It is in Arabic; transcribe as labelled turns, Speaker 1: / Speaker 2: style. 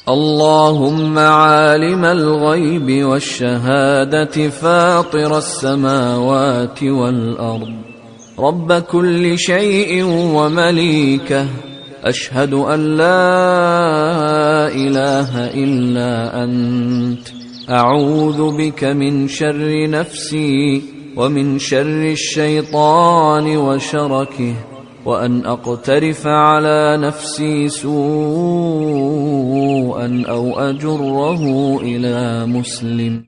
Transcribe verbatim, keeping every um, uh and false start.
Speaker 1: اللهم عالم الغيب والشهادة فاطر السماوات والأرض رب كل شيء ومليكه، أشهد أن لا إله إلا أنت، أعوذ بك من شر نفسي ومن شر الشيطان وشركه، وأن أقترف على نفسي سوءا أو أجره إلى مسلم.